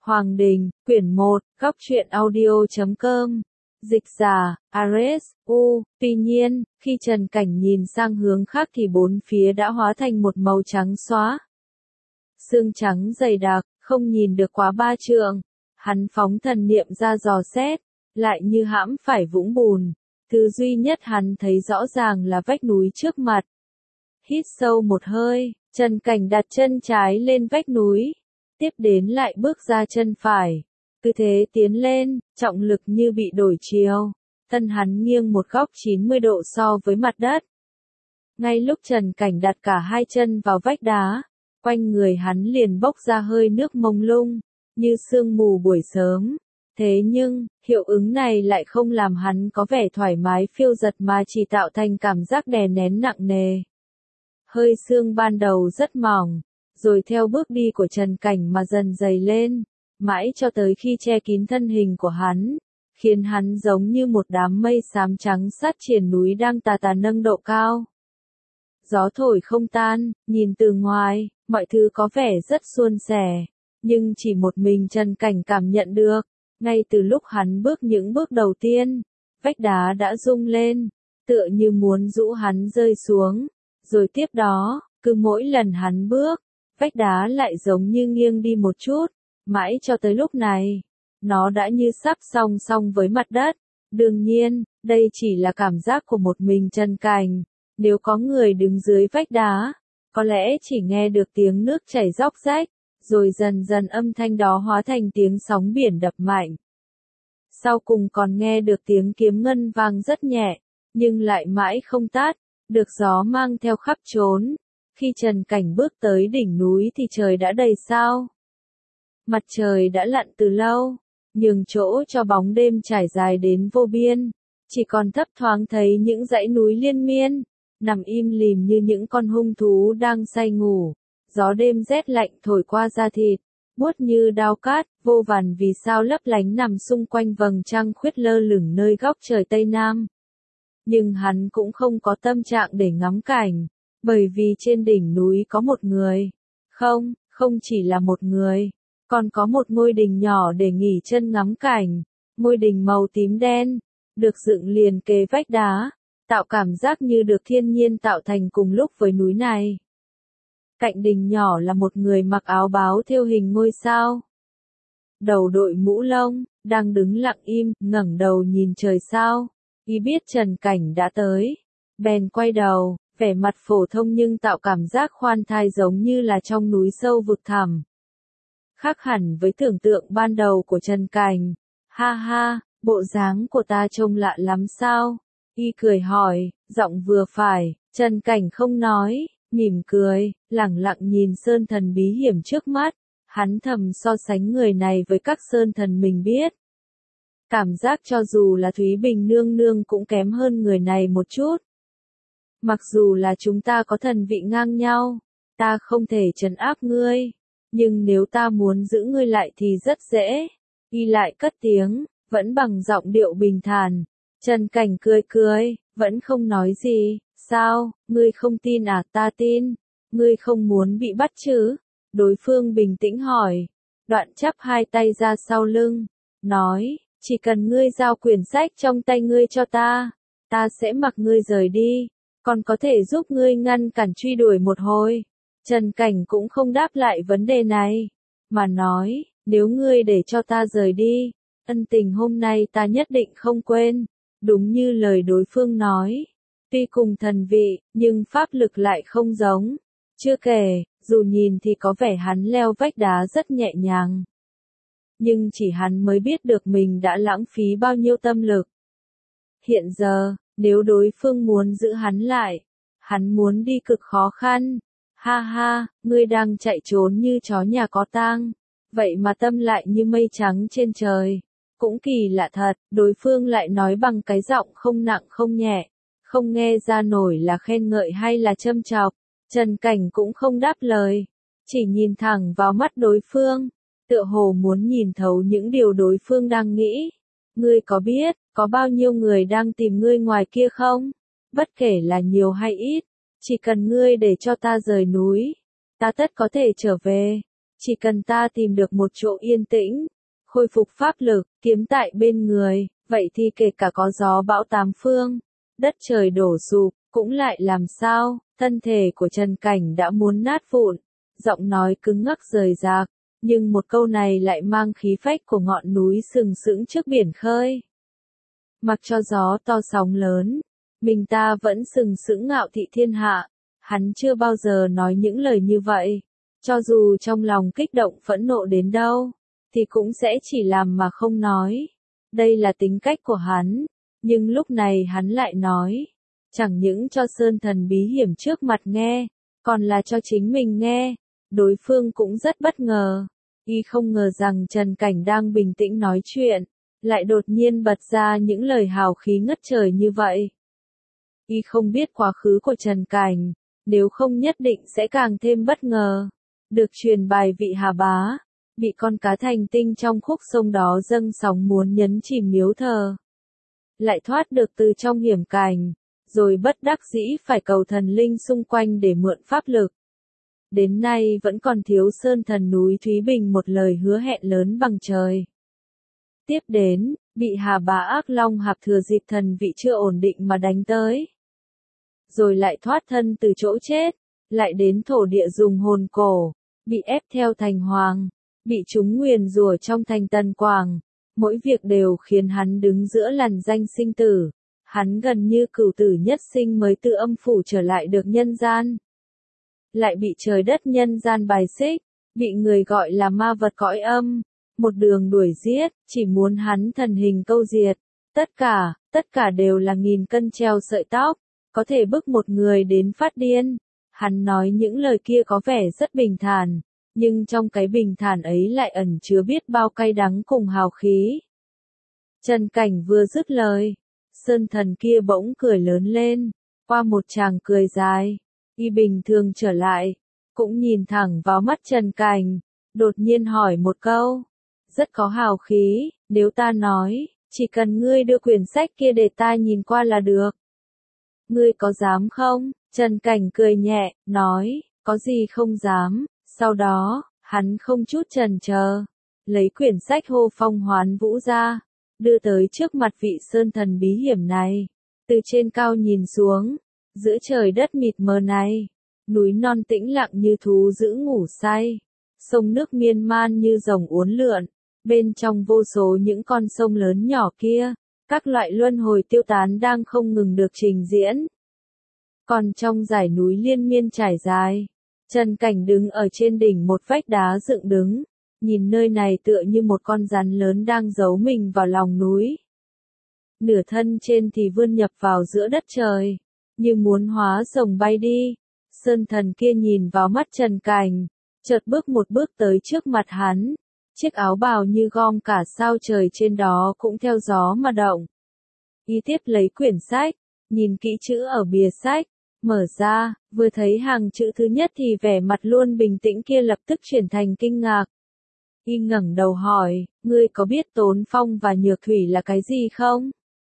Hoàng Đình, quyển 1, góc truyện audio.com. Dịch giả, Ares, tuy nhiên, khi Trần Cảnh nhìn sang hướng khác thì bốn phía đã hóa thành một màu trắng xóa. Sương trắng dày đặc, không nhìn được quá 3 trượng. Hắn phóng thần niệm ra dò xét, lại như hãm phải vũng bùn. Thứ duy nhất hắn thấy rõ ràng là vách núi trước mặt. Hít sâu một hơi, Trần Cảnh đặt chân trái lên vách núi. Tiếp đến lại bước ra chân phải. Tư thế tiến lên, trọng lực như bị đổi chiều. Thân hắn nghiêng một góc 90 độ so với mặt đất. Ngay lúc Trần Cảnh đặt cả hai chân vào vách đá, quanh người hắn liền bốc ra hơi nước mông lung, như sương mù buổi sớm. Thế nhưng, hiệu ứng này lại không làm hắn có vẻ thoải mái phiêu dật mà chỉ tạo thành cảm giác đè nén nặng nề. Hơi sương ban đầu rất mỏng, rồi theo bước đi của Trần Cảnh mà dần dày lên, mãi cho tới khi che kín thân hình của hắn, khiến hắn giống như một đám mây xám trắng sát triền núi đang tà tà nâng độ cao. Gió thổi không tan, nhìn từ ngoài, mọi thứ có vẻ rất suôn sẻ, nhưng chỉ một mình Trần Cảnh cảm nhận được, ngay từ lúc hắn bước những bước đầu tiên, vách đá đã rung lên, tựa như muốn dũ hắn rơi xuống, rồi tiếp đó, cứ mỗi lần hắn bước, vách đá lại giống như nghiêng đi một chút, mãi cho tới lúc này, nó đã như sắp song song với mặt đất. Đương nhiên, đây chỉ là cảm giác của một mình Trần Cảnh, nếu có người đứng dưới vách đá, có lẽ chỉ nghe được tiếng nước chảy róc rách, rồi dần dần âm thanh đó hóa thành tiếng sóng biển đập mạnh. Sau cùng còn nghe được tiếng kiếm ngân vang rất nhẹ, nhưng lại mãi không tắt, được gió mang theo khắp chốn. Khi Trần Cảnh bước tới đỉnh núi thì trời đã đầy sao. Mặt trời đã lặn từ lâu, nhường chỗ cho bóng đêm trải dài đến vô biên, chỉ còn thấp thoáng thấy những dãy núi liên miên, nằm im lìm như những con hung thú đang say ngủ. Gió đêm rét lạnh thổi qua da thịt, buốt như đao cát, vô vàn vì sao lấp lánh nằm xung quanh vầng trăng khuyết lơ lửng nơi góc trời Tây Nam. Nhưng hắn cũng không có tâm trạng để ngắm cảnh, bởi vì trên đỉnh núi có một người. Không chỉ là một người, còn có một ngôi đình nhỏ để nghỉ chân ngắm cảnh. Ngôi đình màu tím đen, được dựng liền kề vách đá, tạo cảm giác như được thiên nhiên tạo thành cùng lúc với núi này. Cạnh đình nhỏ là một người mặc áo báo thêu hình ngôi sao. Đầu đội mũ lông, đang đứng lặng im, ngẩng đầu nhìn trời sao. Y biết Trần Cảnh đã tới, bèn quay đầu, vẻ mặt phổ thông nhưng tạo cảm giác khoan thai giống như là trong núi sâu vực thẳm. Khác hẳn với tưởng tượng ban đầu của Trần Cảnh. Ha ha, bộ dáng của ta trông lạ lắm sao? Y cười hỏi, giọng vừa phải. Trần Cảnh không nói, mỉm cười, lẳng lặng nhìn sơn thần bí hiểm trước mắt. Hắn thầm so sánh người này với các sơn thần mình biết. Cảm giác cho dù là Thúy Bình nương nương cũng kém hơn người này một chút. Mặc dù là chúng ta có thần vị ngang nhau, ta không thể trấn áp ngươi, nhưng nếu ta muốn giữ ngươi lại thì rất dễ. Y lại cất tiếng, vẫn bằng giọng điệu bình thản. Trần Cảnh cười, vẫn không nói gì. Sao, ngươi không tin à? Ta tin. Ngươi không muốn bị bắt chứ? Đối phương bình tĩnh hỏi. Đoạn chắp hai tay ra sau lưng, nói, chỉ cần ngươi giao quyển sách trong tay ngươi cho ta sẽ mặc ngươi rời đi, còn có thể giúp ngươi ngăn cản truy đuổi một hồi. Trần Cảnh cũng không đáp lại vấn đề này, mà nói, nếu ngươi để cho ta rời đi, ân tình hôm nay ta nhất định không quên. Đúng như lời đối phương nói, tuy cùng thần vị, nhưng pháp lực lại không giống. Chưa kể, dù nhìn thì có vẻ hắn leo vách đá rất nhẹ nhàng, nhưng chỉ hắn mới biết được mình đã lãng phí bao nhiêu tâm lực. Hiện giờ, nếu đối phương muốn giữ hắn lại, hắn muốn đi cực khó khăn. Ha ha, ngươi đang chạy trốn như chó nhà có tang, vậy mà tâm lại như mây trắng trên trời. Cũng kỳ lạ thật, đối phương lại nói bằng cái giọng không nặng không nhẹ, không nghe ra nổi là khen ngợi hay là châm chọc. Trần Cảnh cũng không đáp lời, chỉ nhìn thẳng vào mắt đối phương, tựa hồ muốn nhìn thấu những điều đối phương đang nghĩ. Ngươi có biết, có bao nhiêu người đang tìm ngươi ngoài kia không? Bất kể là nhiều hay ít, chỉ cần ngươi để cho ta rời núi, ta tất có thể trở về. Chỉ cần ta tìm được một chỗ yên tĩnh, khôi phục pháp lực, kiếm tại bên người, vậy thì kể cả có gió bão tám phương, đất trời đổ sụp, cũng lại làm sao, thân thể của Trần Cảnh đã muốn nát vụn, giọng nói cứng ngắc rời rạc, nhưng một câu này lại mang khí phách của ngọn núi sừng sững trước biển khơi. Mặc cho gió to sóng lớn, mình ta vẫn sừng sững ngạo thị thiên hạ, hắn chưa bao giờ nói những lời như vậy, cho dù trong lòng kích động phẫn nộ đến đâu, thì cũng sẽ chỉ làm mà không nói. Đây là tính cách của hắn, nhưng lúc này hắn lại nói, chẳng những cho Sơn Thần bí hiểm trước mặt nghe, còn là cho chính mình nghe. Đối phương cũng rất bất ngờ, y không ngờ rằng Trần Cảnh đang bình tĩnh nói chuyện, lại đột nhiên bật ra những lời hào khí ngất trời như vậy. Y không biết quá khứ của Trần Cảnh, nếu không nhất định sẽ càng thêm bất ngờ. Được truyền bài vị Hà Bá, bị con cá thành tinh trong khúc sông đó dâng sóng muốn nhấn chìm miếu thờ. Lại thoát được từ trong hiểm cảnh, rồi bất đắc dĩ phải cầu thần linh xung quanh để mượn pháp lực. Đến nay vẫn còn thiếu Sơn Thần núi Thúy Bình một lời hứa hẹn lớn bằng trời. Tiếp đến, bị Hà Bá ác long hạp thừa dịp thần vị chưa ổn định mà đánh tới. Rồi lại thoát thân từ chỗ chết, lại đến thổ địa dùng hồn cổ, bị ép theo thành hoàng, bị chúng nguyền rủa trong thành Tân Quảng. Mỗi việc đều khiến hắn đứng giữa lằn ranh sinh tử. Hắn gần như cửu tử nhất sinh mới từ âm phủ trở lại được nhân gian. Lại bị trời đất nhân gian bài xích, bị người gọi là ma vật cõi âm, một đường đuổi giết, chỉ muốn hắn thần hình câu diệt. Tất cả đều là nghìn cân treo sợi tóc, có thể bức một người đến phát điên. Hắn nói những lời kia có vẻ rất bình thản, nhưng trong cái bình thản ấy lại ẩn chứa biết bao cay đắng cùng hào khí. Trần Cảnh vừa dứt lời, Sơn Thần kia bỗng cười lớn lên, qua một tràng cười dài, y bình thường trở lại, cũng nhìn thẳng vào mắt Trần Cảnh, đột nhiên hỏi một câu, rất có hào khí, nếu ta nói, chỉ cần ngươi đưa quyển sách kia để ta nhìn qua là được. Ngươi có dám không? Trần Cảnh cười nhẹ, nói, có gì không dám. Sau đó, hắn không chút chần chờ, lấy quyển sách Hô Phong Hoán Vũ ra, đưa tới trước mặt vị Sơn Thần bí hiểm này. Từ trên cao nhìn xuống, giữa trời đất mịt mờ này, núi non tĩnh lặng như thú dữ ngủ say, sông nước miên man như rồng uốn lượn, bên trong vô số những con sông lớn nhỏ kia, các loại luân hồi tiêu tán đang không ngừng được trình diễn. Còn trong dải núi liên miên trải dài, Trần Cảnh đứng ở trên đỉnh một vách đá dựng đứng, nhìn nơi này tựa như một con rắn lớn đang giấu mình vào lòng núi. Nửa thân trên thì vươn nhập vào giữa đất trời, như muốn hóa rồng bay đi. Sơn Thần kia nhìn vào mắt Trần Cảnh, chợt bước một bước tới trước mặt hắn. Chiếc áo bào như gom cả sao trời trên đó cũng theo gió mà động. Y tiếp lấy quyển sách, nhìn kỹ chữ ở bìa sách, mở ra, vừa thấy hàng chữ thứ nhất thì vẻ mặt luôn bình tĩnh kia lập tức chuyển thành kinh ngạc. Y ngẩng đầu hỏi, ngươi có biết Tốn Phong và Nhược Thủy là cái gì không?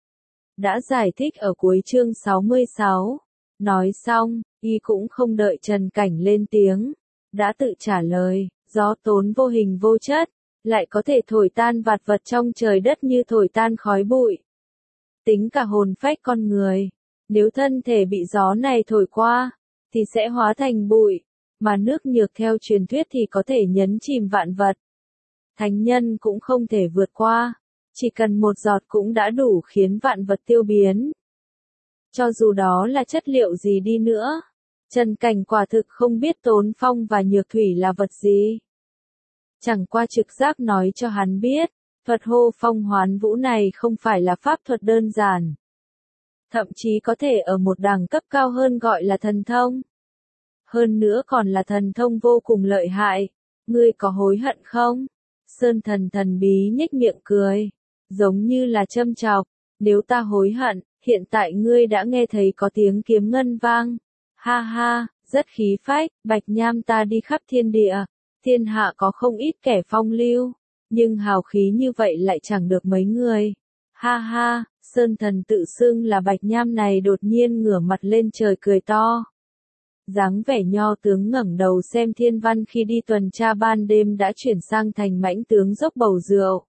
Đã giải thích ở cuối chương 66. Nói xong, Y cũng không đợi Trần Cảnh lên tiếng, đã tự trả lời, gió Tốn vô hình vô chất, lại có thể thổi tan vạn vật trong trời đất như thổi tan khói bụi. Tính cả hồn phách con người, nếu thân thể bị gió này thổi qua, thì sẽ hóa thành bụi, mà nước nhược theo truyền thuyết thì có thể nhấn chìm vạn vật. Thánh nhân cũng không thể vượt qua, chỉ cần một giọt cũng đã đủ khiến vạn vật tiêu biến. Cho dù đó là chất liệu gì đi nữa, Trần Cảnh quả thực không biết Tốn Phong và Nhược Thủy là vật gì. Chẳng qua trực giác nói cho hắn biết, thuật Hô Phong Hoán Vũ này không phải là pháp thuật đơn giản. Thậm chí có thể ở một đẳng cấp cao hơn gọi là thần thông. Hơn nữa còn là thần thông vô cùng lợi hại. Ngươi có hối hận không? Sơn Thần thần bí nhếch miệng cười, giống như là châm chọc. Nếu ta hối hận, hiện tại ngươi đã nghe thấy có tiếng kiếm ngân vang. Ha ha, rất khí phách, Bạch Nham ta đi khắp thiên địa. Thiên hạ có không ít kẻ phong lưu, nhưng hào khí như vậy lại chẳng được mấy người. Ha ha, Sơn Thần tự xưng là Bạch Nham này đột nhiên ngửa mặt lên trời cười to. Dáng vẻ nho tướng ngẩng đầu xem thiên văn khi đi tuần tra ban đêm đã chuyển sang thành mãnh tướng dốc bầu rượu.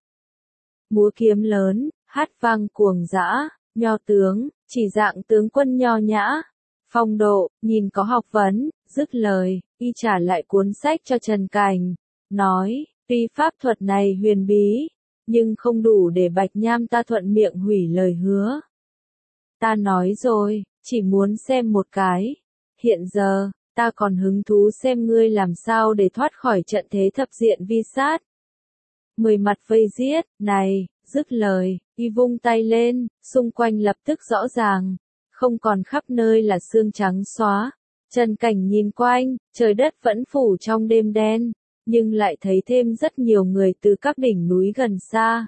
Múa kiếm lớn, hát vang cuồng dã, nho tướng, chỉ dạng tướng quân nho nhã, phong độ, nhìn có học vấn, dứt lời, y trả lại cuốn sách cho Trần Cảnh, nói, tuy pháp thuật này huyền bí, nhưng không đủ để Bạch Nham ta thuận miệng hủy lời hứa. Ta nói rồi, chỉ muốn xem một cái. Hiện giờ, ta còn hứng thú xem ngươi làm sao để thoát khỏi trận thế thập diện vi sát. 10 mặt vây giết, này, dứt lời, y vung tay lên, xung quanh lập tức rõ ràng, không còn khắp nơi là xương trắng xóa. Trần Cảnh nhìn quanh, trời đất vẫn phủ trong đêm đen, nhưng lại thấy thêm rất nhiều người từ các đỉnh núi gần xa.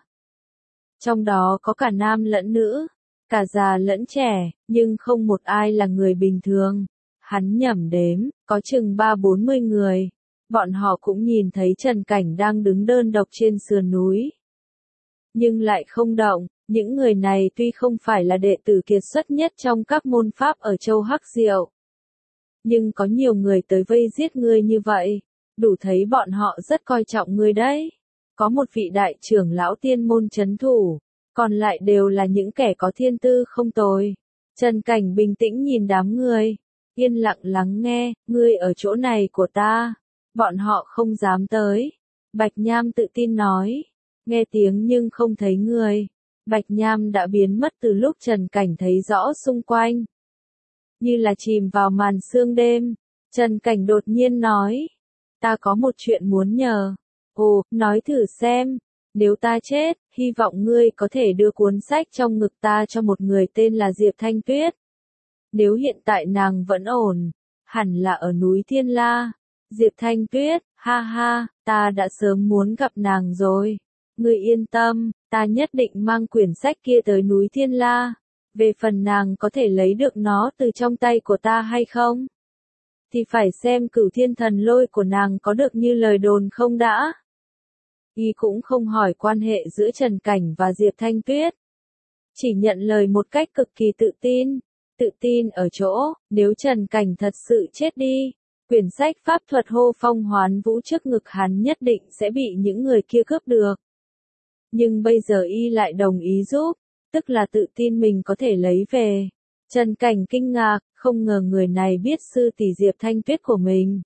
Trong đó có cả nam lẫn nữ, cả già lẫn trẻ, nhưng không một ai là người bình thường. Hắn nhẩm đếm, có chừng 30-40 người. Bọn họ cũng nhìn thấy Trần Cảnh đang đứng đơn độc trên sườn núi. Nhưng lại không động, những người này tuy không phải là đệ tử kiệt xuất nhất trong các môn pháp ở châu Hắc Diệu. Nhưng có nhiều người tới vây giết ngươi như vậy, đủ thấy bọn họ rất coi trọng ngươi đấy. Có một vị đại trưởng lão tiên môn trấn thủ, còn lại đều là những kẻ có thiên tư không tồi. Trần Cảnh bình tĩnh nhìn đám người, yên lặng lắng nghe, ngươi ở chỗ này của ta, bọn họ không dám tới. Bạch Nham tự tin nói, nghe tiếng nhưng không thấy người. Bạch Nham đã biến mất từ lúc Trần Cảnh thấy rõ xung quanh. Như là chìm vào màn sương đêm, Trần Cảnh đột nhiên nói, ta có một chuyện muốn nhờ. Ồ, nói thử xem, nếu ta chết, hy vọng ngươi có thể đưa cuốn sách trong ngực ta cho một người tên là Diệp Thanh Tuyết. Nếu hiện tại nàng vẫn ổn, hẳn là ở núi Thiên La. Diệp Thanh Tuyết, ha ha, ta đã sớm muốn gặp nàng rồi. Ngươi yên tâm, ta nhất định mang quyển sách kia tới núi Thiên La. Về phần nàng có thể lấy được nó từ trong tay của ta hay không? Thì phải xem Cửu Thiên Thần Lôi của nàng có được như lời đồn không đã. Y cũng không hỏi quan hệ giữa Trần Cảnh và Diệp Thanh Tuyết. Chỉ nhận lời một cách cực kỳ tự tin. Tự tin ở chỗ, nếu Trần Cảnh thật sự chết đi, quyển sách pháp thuật hô phong hoán vũ trước ngực hắn nhất định sẽ bị những người kia cướp được. Nhưng bây giờ y lại đồng ý giúp, tức là tự tin mình có thể lấy về. Trần Cảnh kinh ngạc, không ngờ người này biết sư tỷ Diệp Thanh Tuyết của mình.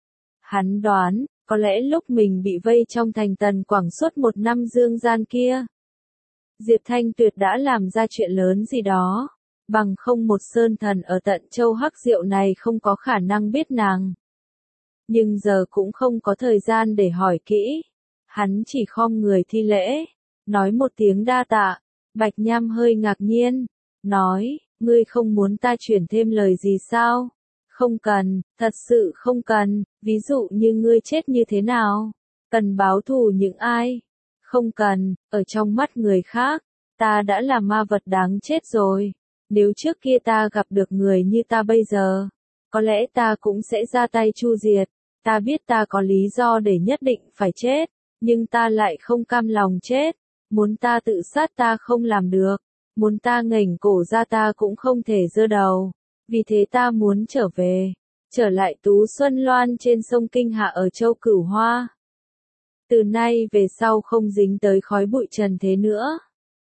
Hắn đoán, có lẽ lúc mình bị vây trong thành Tần Quảng suốt 1 năm dương gian kia, Diệp Thanh Tuyết đã làm ra chuyện lớn gì đó. Bằng không một sơn thần ở tận châu Hắc Diệu này không có khả năng biết nàng. Nhưng giờ cũng không có thời gian để hỏi kỹ. Hắn chỉ khom người thi lễ, nói một tiếng đa tạ. Bạch Nham hơi ngạc nhiên, nói, ngươi không muốn ta chuyển thêm lời gì sao? Không cần, thật sự không cần, ví dụ như ngươi chết như thế nào? Cần báo thù những ai? Không cần, ở trong mắt người khác, ta đã là ma vật đáng chết rồi. Nếu trước kia ta gặp được người như ta bây giờ, có lẽ ta cũng sẽ ra tay chu diệt. Ta biết ta có lý do để nhất định phải chết, nhưng ta lại không cam lòng chết. Muốn ta tự sát ta không làm được, muốn ta nghềnh cổ ra ta cũng không thể giơ đầu. Vì thế ta muốn trở về, trở lại Tú Xuân Loan trên sông Kinh Hạ ở châu Cửu Hoa. Từ nay về sau không dính tới khói bụi trần thế nữa.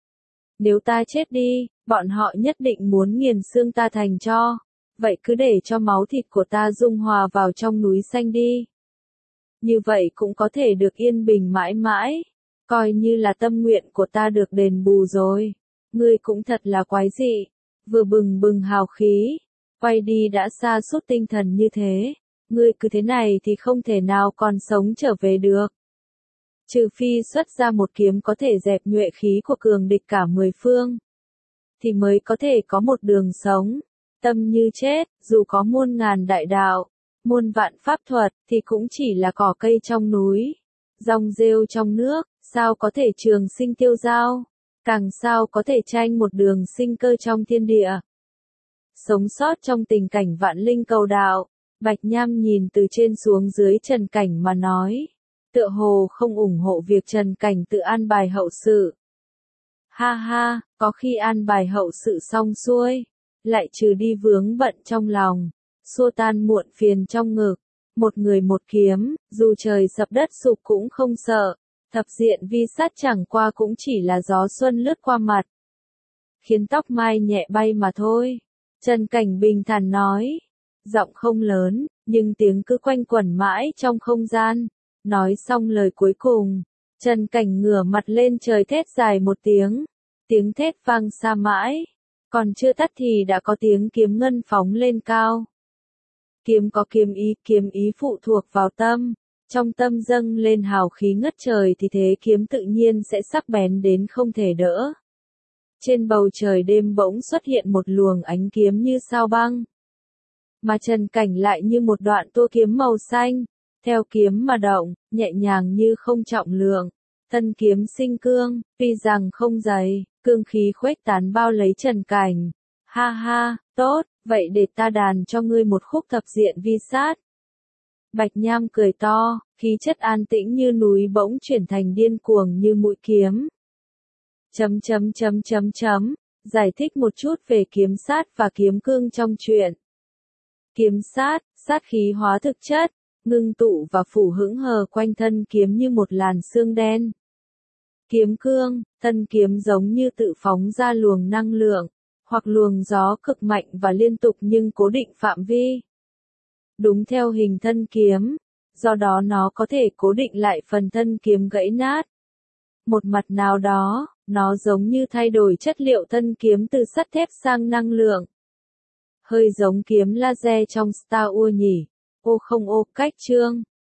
Nếu ta chết đi, bọn họ nhất định muốn nghiền xương ta thành tro. Vậy cứ để cho máu thịt của ta dung hòa vào trong núi xanh đi. Như vậy cũng có thể được yên bình mãi mãi. Coi như là tâm nguyện của ta được đền bù rồi. Ngươi cũng thật là quái dị. Vừa bừng bừng hào khí. Quay đi đã sa sút tinh thần như thế. Ngươi cứ thế này thì không thể nào còn sống trở về được. Trừ phi xuất ra một kiếm có thể dẹp nhuệ khí của cường địch cả 10 phương. Thì mới có thể có một đường sống. Tâm như chết, dù có muôn ngàn đại đạo, muôn vạn pháp thuật, thì cũng chỉ là cỏ cây trong núi. Rong rêu trong nước, sao có thể trường sinh tiêu dao. Càng sao có thể tranh một đường sinh cơ trong thiên địa. Sống sót trong tình cảnh vạn linh cầu đạo, Bạch Nham nhìn từ trên xuống dưới Trần Cảnh mà nói. Tựa hồ không ủng hộ việc Trần Cảnh tự an bài hậu sự. Ha ha, có khi an bài hậu sự xong xuôi, lại trừ đi vướng bận trong lòng. xua tan muộn phiền trong ngực. Một người một kiếm, dù trời sập đất sụp cũng không sợ. Thập diện vi sát chẳng qua cũng chỉ là gió xuân lướt qua mặt, khiến tóc mai nhẹ bay mà thôi. Trần Cảnh bình thản nói. Giọng không lớn, nhưng tiếng cứ quanh quẩn mãi trong không gian. Nói xong lời cuối cùng, Trần Cảnh ngửa mặt lên trời thét dài một tiếng. Tiếng thét vang xa mãi. Còn chưa tắt thì đã có tiếng kiếm ngân phóng lên cao. Kiếm có kiếm ý phụ thuộc vào tâm. Trong tâm dâng lên hào khí ngất trời thì thế kiếm tự nhiên sẽ sắc bén đến không thể đỡ. Trên bầu trời đêm bỗng xuất hiện một luồng ánh kiếm như sao băng. Mà Trần Cảnh lại như một đoạn tua kiếm màu xanh, theo kiếm mà động, nhẹ nhàng như không trọng lượng. Tân kiếm sinh cương, tuy rằng không dày, cương khí khuếch tán bao lấy Trần Cảnh. Ha ha, tốt, vậy để ta đàn cho ngươi một khúc thập diện vi sát. Bạch Nham cười to, khí chất an tĩnh như núi bỗng chuyển thành điên cuồng như mũi kiếm. Giải thích một chút về kiếm sát và kiếm cương trong truyện. Kiếm sát, sát khí hóa thực chất, ngưng tụ và phủ hững hờ quanh thân kiếm như một làn sương đen. Kiếm cương, tân kiếm giống như tự phóng ra luồng năng lượng, hoặc luồng gió cực mạnh và liên tục nhưng cố định phạm vi. Đúng theo hình thân kiếm, do đó nó có thể cố định lại phần thân kiếm gãy nát. Một mặt nào đó, nó giống như thay đổi chất liệu thân kiếm từ sắt thép sang năng lượng. Hơi giống kiếm laser trong Star Wars nhỉ? Ô không ô, cách chương.